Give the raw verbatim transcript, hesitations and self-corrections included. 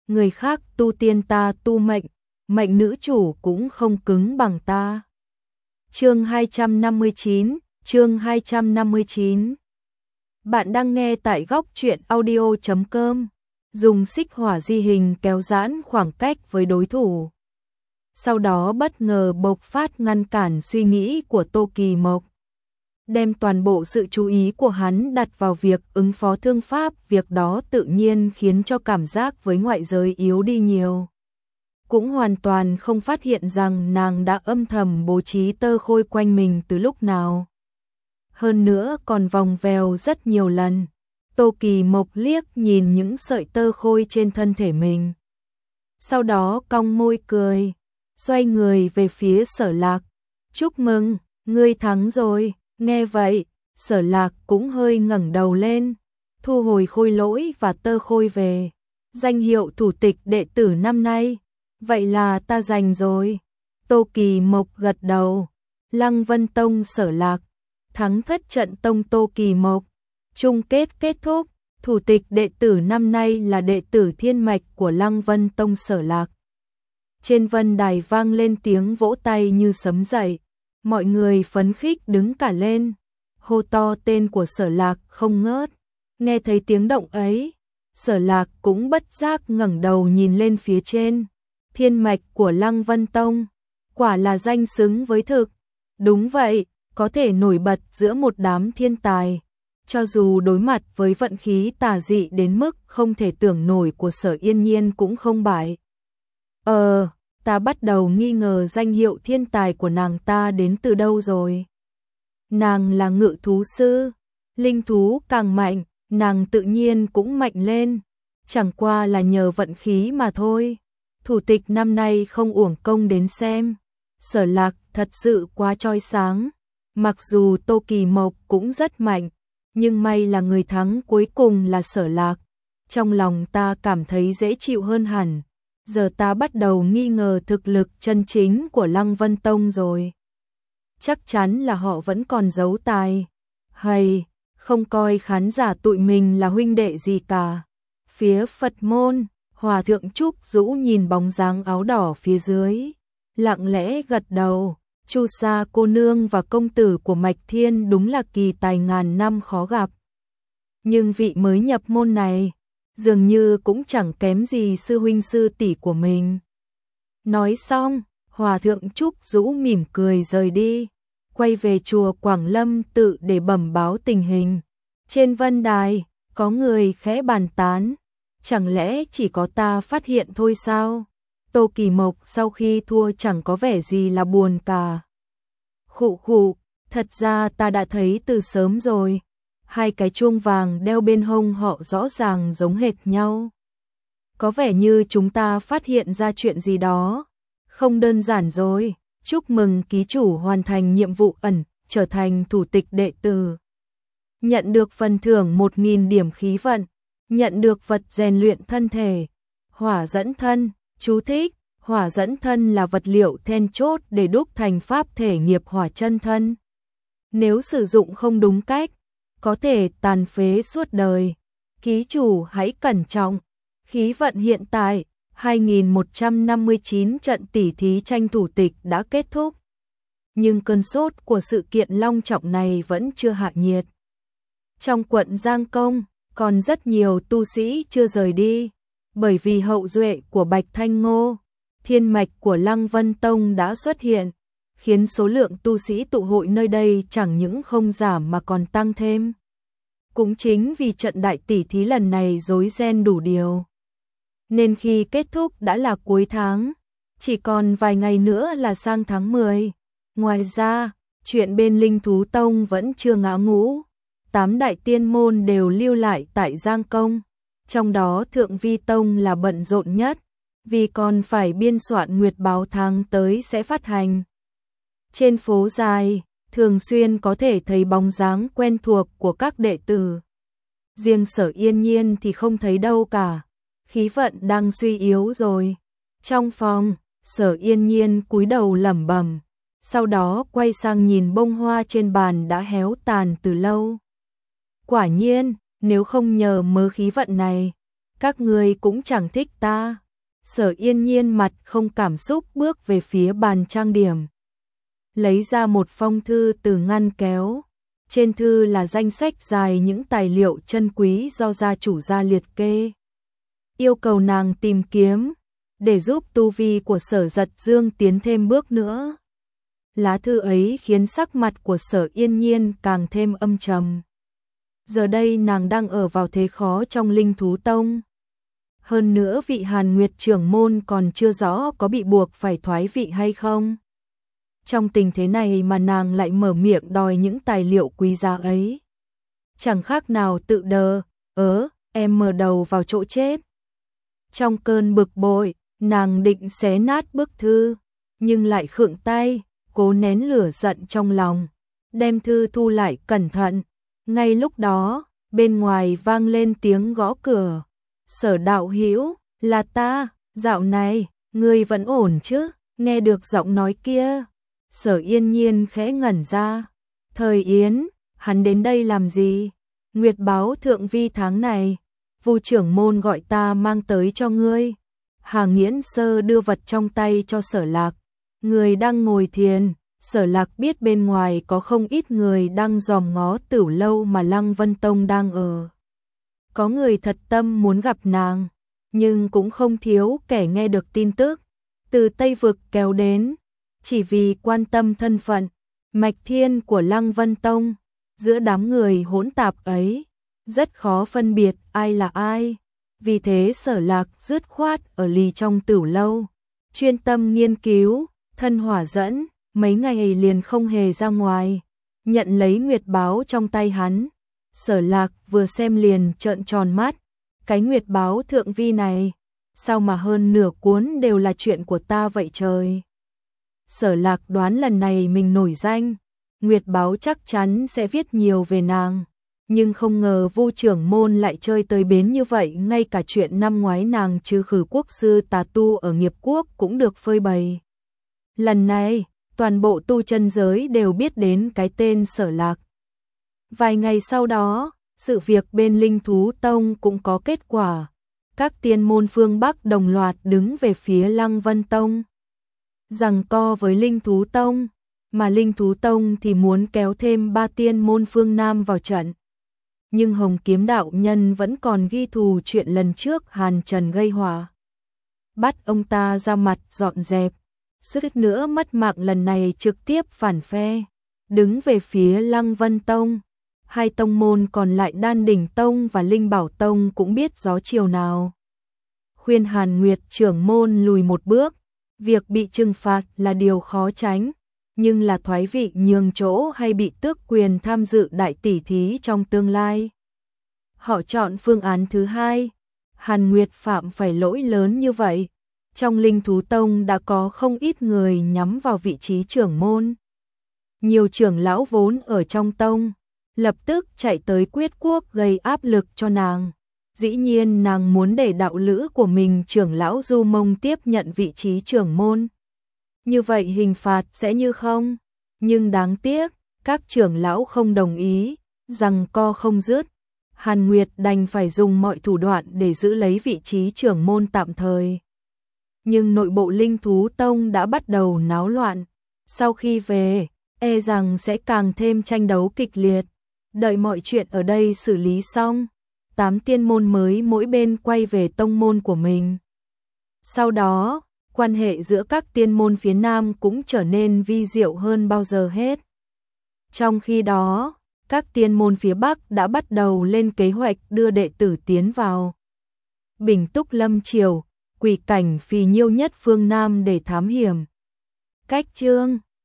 người khác tu tiên ta tu mệnh, mệnh nữ chủ cũng không cứng bằng ta. Chương hai trăm năm mươi chín, chương hai trăm năm mươi chín. Bạn đang nghe tại góc truyện audio chấm com, dùng xích hỏa di hình kéo giãn khoảng cách với đối thủ. Sau đó bất ngờ bộc phát ngăn cản suy nghĩ của Tô Kỳ Mộc, đem toàn bộ sự chú ý của hắn đặt vào việc ứng phó thương pháp, việc đó tự nhiên khiến cho cảm giác với ngoại giới yếu đi nhiều. Cũng hoàn toàn không phát hiện rằng nàng đã âm thầm bố trí tơ khôi quanh mình từ lúc nào. Hơn nữa còn vòng vèo rất nhiều lần. Tô Kỳ Mộc liếc nhìn những sợi tơ khôi trên thân thể mình. Sau đó cong môi cười, xoay người về phía Sở Lạc. Chúc mừng, ngươi thắng rồi. Nghe vậy, Sở Lạc cũng hơi ngẩng đầu lên, thu hồi khôi lỗi và tơ khôi về. Danh hiệu thủ tịch đệ tử năm nay, vậy là ta giành rồi. Tô Kỳ Mộc gật đầu. Lăng Vân Tông Sở Lạc, thắng thất trận tông Tô Kỳ Mộc. Chung kết kết thúc, thủ tịch đệ tử năm nay là đệ tử thiên mạch của Lăng Vân Tông Sở Lạc. Trên vân đài vang lên tiếng vỗ tay như sấm dậy. Mọi người phấn khích đứng cả lên, hô to tên của Sở Lạc không ngớt. Nghe thấy tiếng động ấy, Sở Lạc cũng bất giác ngẩng đầu nhìn lên phía trên. Thiên mạch của Lăng Vân Tông, quả là danh xứng với thực. Đúng vậy, có thể nổi bật giữa một đám thiên tài. Cho dù đối mặt với vận khí tà dị đến mức không thể tưởng nổi của Sở Yên Nhiên cũng không bại. Ờ... Ta bắt đầu nghi ngờ danh hiệu thiên tài của nàng ta đến từ đâu rồi. Nàng là ngự thú sư, linh thú càng mạnh, nàng tự nhiên cũng mạnh lên. Chẳng qua là nhờ vận khí mà thôi. Thủ tịch năm nay không uổng công đến xem. Sở Lạc thật sự quá chói sáng. Mặc dù Tô Kỳ Mộc cũng rất mạnh, nhưng may là người thắng cuối cùng là Sở Lạc. Trong lòng ta cảm thấy dễ chịu hơn hẳn. Giờ ta bắt đầu nghi ngờ thực lực chân chính của Lăng Vân Tông rồi. Chắc chắn là họ vẫn còn giấu tài. Hay, không coi khán giả tụi mình là huynh đệ gì cả. Phía Phật môn, Hòa thượng Trúc Dũ nhìn bóng dáng áo đỏ phía dưới, lặng lẽ gật đầu. Chu Sa cô nương và công tử của Mạch Thiên đúng là kỳ tài ngàn năm khó gặp. Nhưng vị mới nhập môn này dường như cũng chẳng kém gì sư huynh sư tỷ của mình. Nói xong, Hòa thượng Trúc Dũ mỉm cười rời đi, quay về chùa Quảng Lâm tự để bẩm báo tình hình. Trên vân đài, có người khẽ bàn tán, chẳng lẽ chỉ có ta phát hiện thôi sao? Tô Kỳ Mộc sau khi thua chẳng có vẻ gì là buồn cả. Khụ khụ, thật ra ta đã thấy từ sớm rồi. Hai cái chuông vàng đeo bên hông họ rõ ràng giống hệt nhau. Có vẻ như chúng ta phát hiện ra chuyện gì đó. Không đơn giản rồi. Chúc mừng ký chủ hoàn thành nhiệm vụ ẩn, trở thành thủ tịch đệ tử. Nhận được phần thưởng một nghìn điểm khí vận. Nhận được vật rèn luyện thân thể. Hỏa dẫn thân. Chú thích: hỏa dẫn thân là vật liệu then chốt để đúc thành pháp thể nghiệp hỏa chân thân. Nếu sử dụng không đúng cách, có thể tàn phế suốt đời. Ký chủ hãy cẩn trọng. Khí vận hiện tại, hai nghìn một trăm năm mươi chín trận tỉ thí tranh thủ tịch đã kết thúc. Nhưng cơn sốt của sự kiện long trọng này vẫn chưa hạ nhiệt. Trong quận Giang Công, còn rất nhiều tu sĩ chưa rời đi. Bởi vì hậu duệ của Bạch Thanh Ngô, thiên mạch của Lăng Vân Tông đã xuất hiện, khiến số lượng tu sĩ tụ hội nơi đây chẳng những không giảm mà còn tăng thêm. Cũng chính vì trận đại tỷ thí lần này rối ren đủ điều, nên khi kết thúc đã là cuối tháng, chỉ còn vài ngày nữa là sang tháng mười. Ngoài ra, chuyện bên Linh Thú Tông vẫn chưa ngã ngũ. Tám đại tiên môn đều lưu lại tại Giang Công, trong đó Thượng Vi Tông là bận rộn nhất, vì còn phải biên soạn nguyệt báo tháng tới sẽ phát hành. Trên phố dài, thường xuyên có thể thấy bóng dáng quen thuộc của các đệ tử. Riêng Sở Yên Nhiên thì không thấy đâu cả, khí vận đang suy yếu rồi. Trong phòng, Sở Yên Nhiên cúi đầu lẩm bẩm, sau đó quay sang nhìn bông hoa trên bàn đã héo tàn từ lâu. Quả nhiên, nếu không nhờ mớ khí vận này, các ngươi cũng chẳng thích ta. Sở Yên Nhiên mặt không cảm xúc bước về phía bàn trang điểm. Lấy ra một phong thư từ ngăn kéo. Trên thư là danh sách dài những tài liệu chân quý do gia chủ gia liệt kê. Yêu cầu nàng tìm kiếm, để giúp tu vi của Sở Giật Dương tiến thêm bước nữa. Lá thư ấy khiến sắc mặt của Sở Yên Nhiên càng thêm âm trầm. Giờ đây nàng đang ở vào thế khó trong Linh Thú Tông. Hơn nữa vị Hàn Nguyệt trưởng môn còn chưa rõ có bị buộc phải thoái vị hay không. Trong tình thế này mà nàng lại mở miệng đòi những tài liệu quý giá ấy. Chẳng khác nào tự đờ, ớ, em mở đầu vào chỗ chết. Trong cơn bực bội, nàng định xé nát bức thư, nhưng lại khựng tay, cố nén lửa giận trong lòng, đem thư thu lại cẩn thận. Ngay lúc đó, bên ngoài vang lên tiếng gõ cửa. Sở đạo hữu, là ta, dạo này, ngươi vẫn ổn chứ? Nghe được giọng nói kia, Sở Yên Nhiên khẽ ngẩn ra. Thời Yến, hắn đến đây làm gì? Nguyệt báo thượng vi tháng này, Vu trưởng môn gọi ta mang tới cho ngươi. Hà Nghiễn Sơ đưa vật trong tay cho Sở Lạc. Người đang ngồi thiền. Sở Lạc biết bên ngoài có không ít người đang dòm ngó Tửu lâu mà Lăng Vân Tông đang ở. Có người thật tâm muốn gặp nàng, nhưng cũng không thiếu kẻ nghe được tin tức từ Tây Vực kéo đến, chỉ vì quan tâm thân phận, mạch thiên của Lăng Vân Tông. Giữa đám người hỗn tạp ấy, rất khó phân biệt ai là ai. Vì thế Sở Lạc dứt khoát ở lì trong Tửu lâu, chuyên tâm nghiên cứu, thân hỏa dẫn, mấy ngày liền không hề ra ngoài. Nhận lấy nguyệt báo trong tay hắn, Sở Lạc vừa xem liền trợn tròn mắt. Cái nguyệt báo thượng vi này, sao mà hơn nửa cuốn đều là chuyện của ta vậy trời? Sở Lạc đoán lần này mình nổi danh, nguyệt báo chắc chắn sẽ viết nhiều về nàng. Nhưng không ngờ Vu trưởng môn lại chơi tới bến như vậy, ngay cả chuyện năm ngoái nàng trừ khử quốc sư tà tu ở nghiệp quốc cũng được phơi bày. Lần này, toàn bộ tu chân giới đều biết đến cái tên Sở Lạc. Vài ngày sau đó, sự việc bên Linh Thú Tông cũng có kết quả. Các tiên môn phương Bắc đồng loạt đứng về phía Lăng Vân Tông, giằng co với Linh Thú Tông, mà Linh Thú Tông thì muốn kéo thêm ba tiên môn phương Nam vào trận. Nhưng Hồng Kiếm đạo nhân vẫn còn ghi thù chuyện lần trước Hàn Trần gây họa, bắt ông ta ra mặt dọn dẹp. Suýt nữa mất mạng, lần này trực tiếp phản phe, đứng về phía Lăng Vân Tông. Hai tông môn còn lại Đan Đỉnh Tông và Linh Bảo Tông cũng biết gió chiều nào. Khuyên Hàn Nguyệt trưởng môn lùi một bước, việc bị trừng phạt là điều khó tránh, nhưng là thoái vị nhường chỗ hay bị tước quyền tham dự đại tỷ thí trong tương lai. Họ chọn phương án thứ hai. Hàn Nguyệt phạm phải lỗi lớn như vậy, trong Linh Thú Tông đã có không ít người nhắm vào vị trí trưởng môn. Nhiều trưởng lão vốn ở trong tông lập tức chạy tới Quyết Quốc gây áp lực cho nàng. Dĩ nhiên nàng muốn để đạo lữ của mình trưởng lão Du Mông tiếp nhận vị trí trưởng môn. Như vậy hình phạt sẽ như không. Nhưng đáng tiếc, các trưởng lão không đồng ý, giằng co không dứt. Hàn Nguyệt đành phải dùng mọi thủ đoạn để giữ lấy vị trí trưởng môn tạm thời. Nhưng nội bộ Linh Thú Tông đã bắt đầu náo loạn. Sau khi về, e rằng sẽ càng thêm tranh đấu kịch liệt. Đợi mọi chuyện ở đây xử lý xong, tám tiên môn mới mỗi bên quay về tông môn của mình. Sau đó, quan hệ giữa các tiên môn phía Nam cũng trở nên vi diệu hơn bao giờ hết. Trong khi đó, các tiên môn phía Bắc đã bắt đầu lên kế hoạch đưa đệ tử tiến vào Bình Túc Lâm Triều, quỷ cảnh phì nhiêu nhất phương Nam để thám hiểm. Cách chương